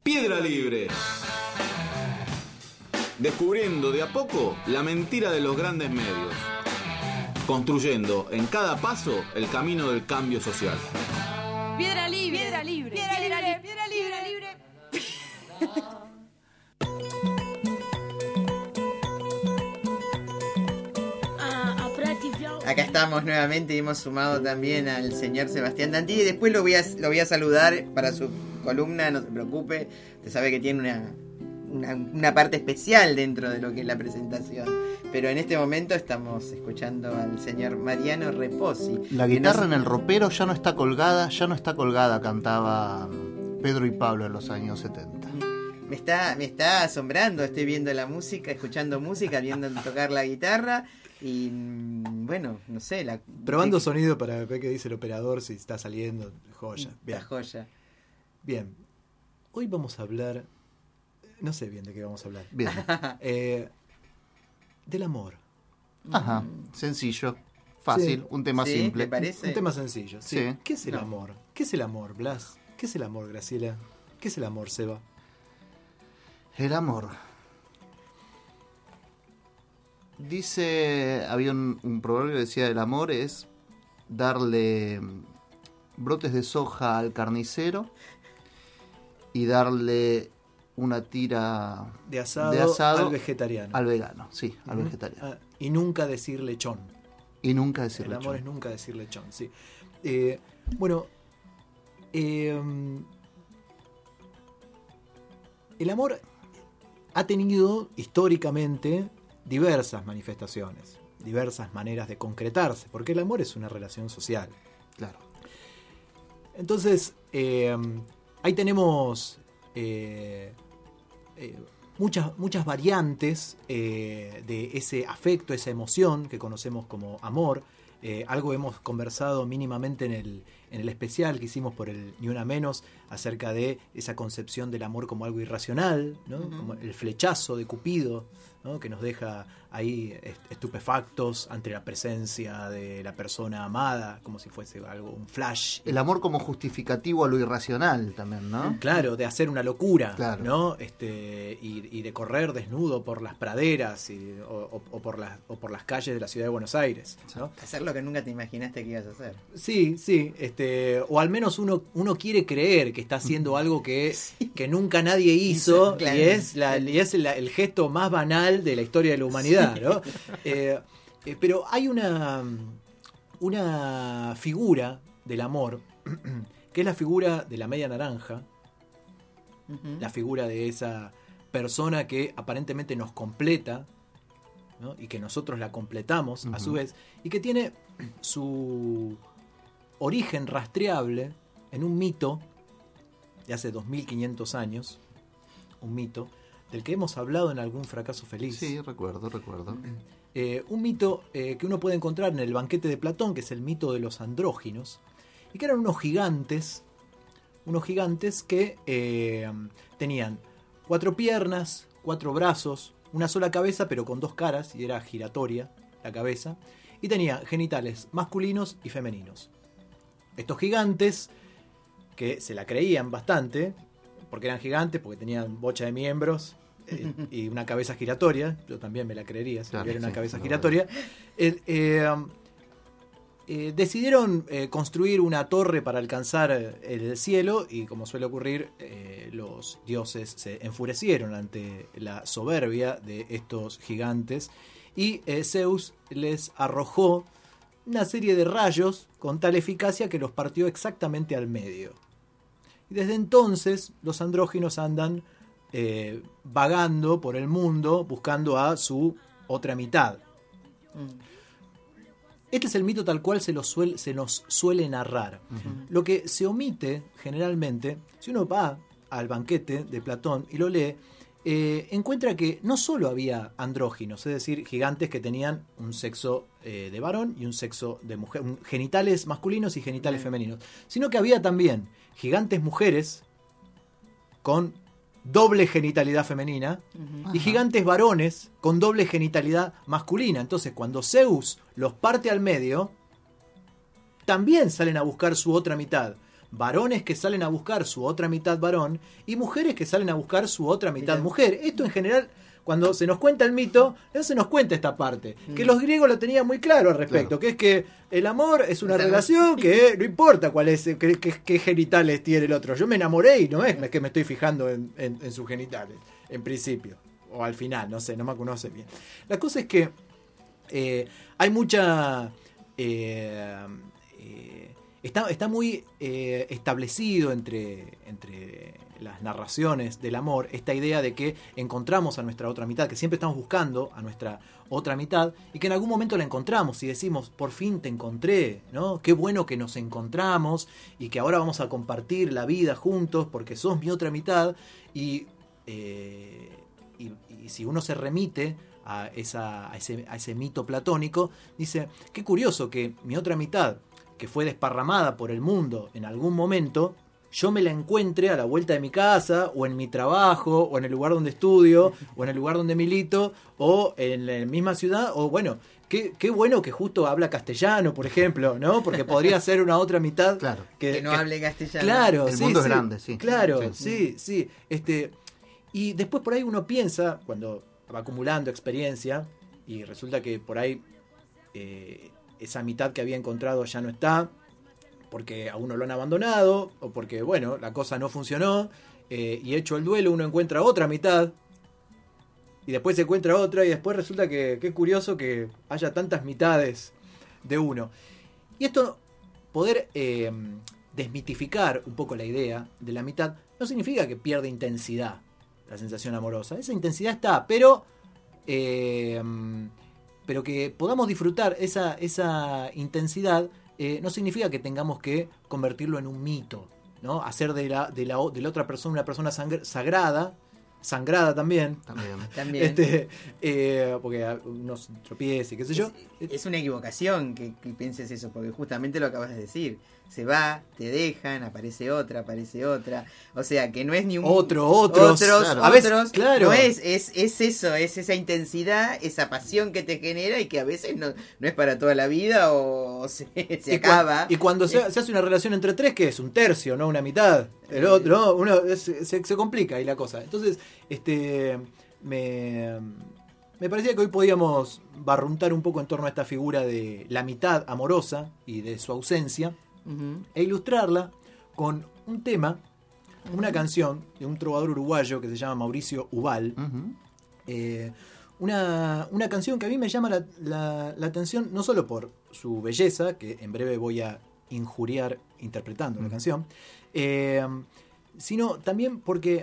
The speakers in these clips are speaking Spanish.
Piedra Libre. Descubriendo de a poco la mentira de los grandes medios. Construyendo en cada paso el camino del cambio social. Piedra Libre. Piedra Libre. Piedra Libre. Piedra Libre. Acá estamos nuevamente y hemos sumado también al señor Sebastián Dantini. Después lo voy a saludar para su columna, no se preocupe. Usted sabe que tiene una parte especial dentro de lo que es la presentación. Pero en este momento estamos escuchando al señor Mariano Reposi. La guitarra en el ropero ya no está colgada, cantaba Pedro y Pablo en los años 70. Me está asombrando, estoy viendo la música, escuchando música, viendo tocar la guitarra. Y bueno, no sé, probando sonido para ver qué dice el operador, si está saliendo. Joya. Bien. La joya. Bien. Hoy vamos a hablar. No sé bien de qué vamos a hablar. Bien. Del amor. Ajá. Sencillo. Fácil. Sí. Un tema simple. ¿Te parece? Un tema sencillo. Sí. Sí. ¿Qué es el amor? ¿Qué es el amor, Blas? ¿Qué es el amor, Graciela? ¿Qué es el amor, Seba? El amor. Había un proverbio que decía: el amor es darle brotes de soja al carnicero y darle una tira de asado al vegetariano. Al vegano, sí, al vegetariano. Y nunca decir lechón. Y nunca decir el lechón. El amor es nunca decir lechón, sí. Bueno, el amor ha tenido históricamente diversas manifestaciones, diversas maneras de concretarse, porque el amor es una relación social. Claro. Entonces, ahí tenemos muchas variantes de ese afecto, esa emoción que conocemos como amor. Algo hemos conversado mínimamente en el especial que hicimos por el Ni Una Menos acerca de esa concepción del amor como algo irracional, ¿no? Uh-huh. Como el flechazo de Cupido, ¿no? Que nos deja ahí estupefactos ante la presencia de la persona amada, como si fuese algo, un flash. El amor como justificativo a lo irracional también, ¿no? Claro, de hacer una locura, claro. ¿no? Y de correr desnudo por las praderas o por las calles de la ciudad de Buenos Aires, ¿no? Hacer lo que nunca te imaginaste que ibas a hacer. Sí, o al menos uno quiere creer que está haciendo algo que nunca nadie hizo, claro. y es el gesto más banal de la historia de la humanidad, ¿no? Pero hay una figura del amor que es la figura de la media naranja, uh-huh. La figura de esa persona que aparentemente nos completa, ¿no? Y que nosotros la completamos, uh-huh. A su vez, y que tiene su origen rastreable en un mito de hace 2500 años, un mito del que hemos hablado en algún fracaso feliz. Sí, recuerdo. Un mito que uno puede encontrar en el banquete de Platón, que es el mito de los andróginos, y que eran unos gigantes que tenían 4 piernas, 4 brazos, una sola cabeza pero con 2 caras, y era giratoria la cabeza, y tenían genitales masculinos y femeninos. Estos gigantes, que se la creían bastante, porque eran gigantes, porque tenían bocha de miembros y una cabeza giratoria, yo también me la creería si tuviera una cabeza giratoria, decidieron construir una torre para alcanzar el cielo, y como suele ocurrir, los dioses se enfurecieron ante la soberbia de estos gigantes, y Zeus les arrojó una serie de rayos con tal eficacia que los partió exactamente al medio. Y desde entonces los andróginos andan vagando por el mundo buscando a su otra mitad. Este es el mito tal cual se nos suele narrar. Uh-huh. Lo que se omite generalmente, si uno va al banquete de Platón y lo lee, encuentra que no solo había andróginos, es decir, gigantes que tenían un sexo de varón y un sexo de mujer, genitales masculinos y genitales femeninos, sino que había también gigantes mujeres con doble genitalidad femenina, uh-huh. Y gigantes varones con doble genitalidad masculina. Entonces, cuando Zeus los parte al medio, también salen a buscar su otra mitad, varones que salen a buscar su otra mitad varón y mujeres que salen a buscar su otra mitad mujer. Esto en general, cuando se nos cuenta el mito, no se nos cuenta esta parte. Que los griegos lo tenían muy claro al respecto, que es que el amor es una relación que no importa cuál es, qué genitales tiene el otro. Yo me enamoré y no es que me estoy fijando en sus genitales, en principio. O al final, no sé, no me conoce bien. La cosa es que hay mucha... Está muy establecido entre las narraciones del amor esta idea de que encontramos a nuestra otra mitad, que siempre estamos buscando a nuestra otra mitad y que en algún momento la encontramos y decimos, por fin te encontré, ¿no? Qué bueno que nos encontramos y que ahora vamos a compartir la vida juntos porque sos mi otra mitad y si uno se remite a ese mito platónico, dice, qué curioso que mi otra mitad, que fue desparramada por el mundo en algún momento, yo me la encuentre a la vuelta de mi casa, o en mi trabajo, o en el lugar donde estudio, o en el lugar donde milito, o en la misma ciudad, o bueno, qué bueno que justo habla castellano, por ejemplo, ¿no? Porque podría ser una otra mitad que no hable castellano. Claro, el mundo es grande, sí. Claro, sí. Y después por ahí uno piensa, cuando va acumulando experiencia, y resulta que por ahí esa mitad que había encontrado ya no está, porque a uno lo han abandonado, o porque, bueno, la cosa no funcionó, y hecho el duelo uno encuentra otra mitad, y después se encuentra otra, y después resulta que qué curioso que haya tantas mitades de uno. Y esto, poder desmitificar un poco la idea de la mitad, no significa que pierda intensidad la sensación amorosa. Esa intensidad está, pero que podamos disfrutar esa intensidad no significa que tengamos que convertirlo en un mito, ¿no? Hacer de la otra persona una persona sangrada también. Porque unos tropiezos y qué sé yo. Es una equivocación que pienses eso, porque justamente lo acabas de decir. Se va, te dejan, aparece otra. O sea, que no es ni un... Otros. Claro. A veces, claro. No es eso, es esa intensidad, esa pasión que te genera y que a veces no es para toda la vida o se acaba. Y cuando se hace una relación entre tres, ¿qué es? Un tercio, no una mitad. El otro, ¿no? Se complica ahí la cosa. Entonces, me parecía que hoy podíamos barruntar un poco en torno a esta figura de la mitad amorosa y de su ausencia, e ilustrarla con un tema, una canción de un trovador uruguayo que se llama Mauricio Ubal. Una canción que a mí me llama la atención, no solo por su belleza, que en breve voy a injuriar interpretando la canción, sino también porque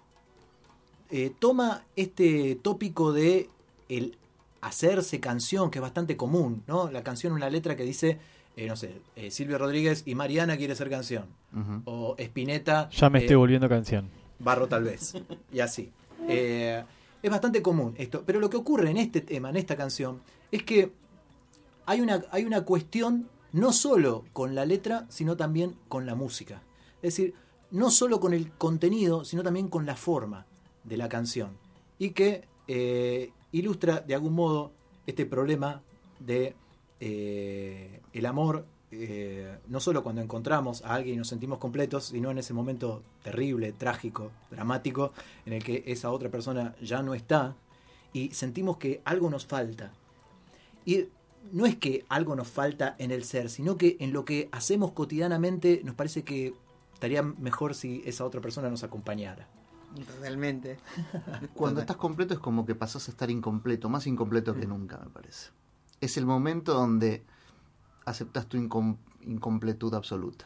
toma este tópico de el hacerse canción, que es bastante común, ¿no? La canción, una letra que dice, Silvio Rodríguez y Mariana quiere ser canción. O Spinetta... Ya me estoy volviendo canción. Barro tal vez. Y así. Es bastante común esto. Pero lo que ocurre en este tema, en esta canción, es que hay una cuestión no solo con la letra, sino también con la música. Es decir, no solo con el contenido, sino también con la forma de la canción. Y que ilustra de algún modo este problema de el amor, no solo cuando encontramos a alguien y nos sentimos completos, sino en ese momento terrible, trágico, dramático, en el que esa otra persona ya no está y sentimos que algo nos falta. Y no es que algo nos falta en el ser, sino que en lo que hacemos cotidianamente nos parece que estaría mejor si esa otra persona nos acompañara. Totalmente. Cuando estás completo es como que pasás a estar incompleto, más incompleto que nunca, me parece. Es el momento donde aceptas tu incompletud absoluta.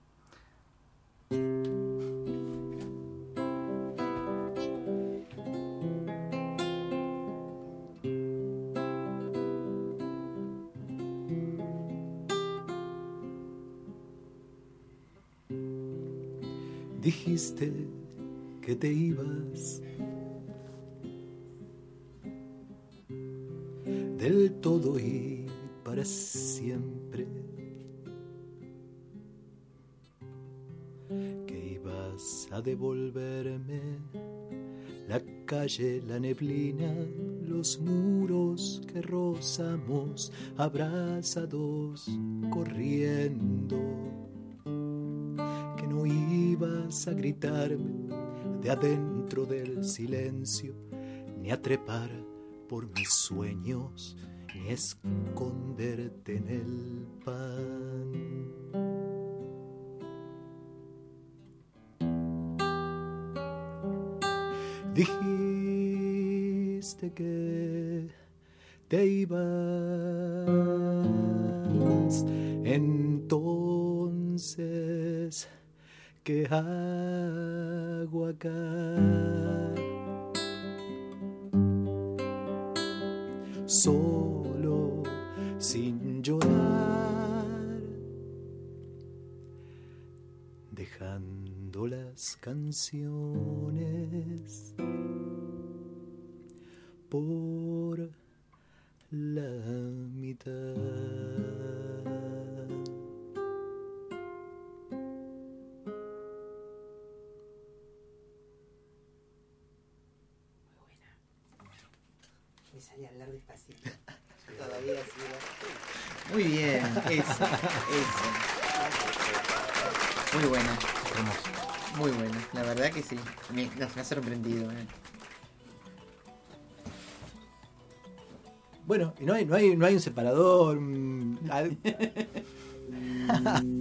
Dijiste que te ibas del todo y para siempre, que ibas a devolverme la calle, la neblina, los muros que rozamos abrazados corriendo, no ibas a gritarme de adentro del silencio, ni a trepar por mis sueños, ni a esconderte en el pan. Dijiste que te ibas, entonces, ¿qué hago acá? Solo, sin llorar, dejando las canciones por la mitad. Me salía a hablar despacito. Todavía así. Muy bien, eso. Muy buena. Muy buena, la verdad que sí. Nos ha sorprendido. Bueno, y no hay un separador.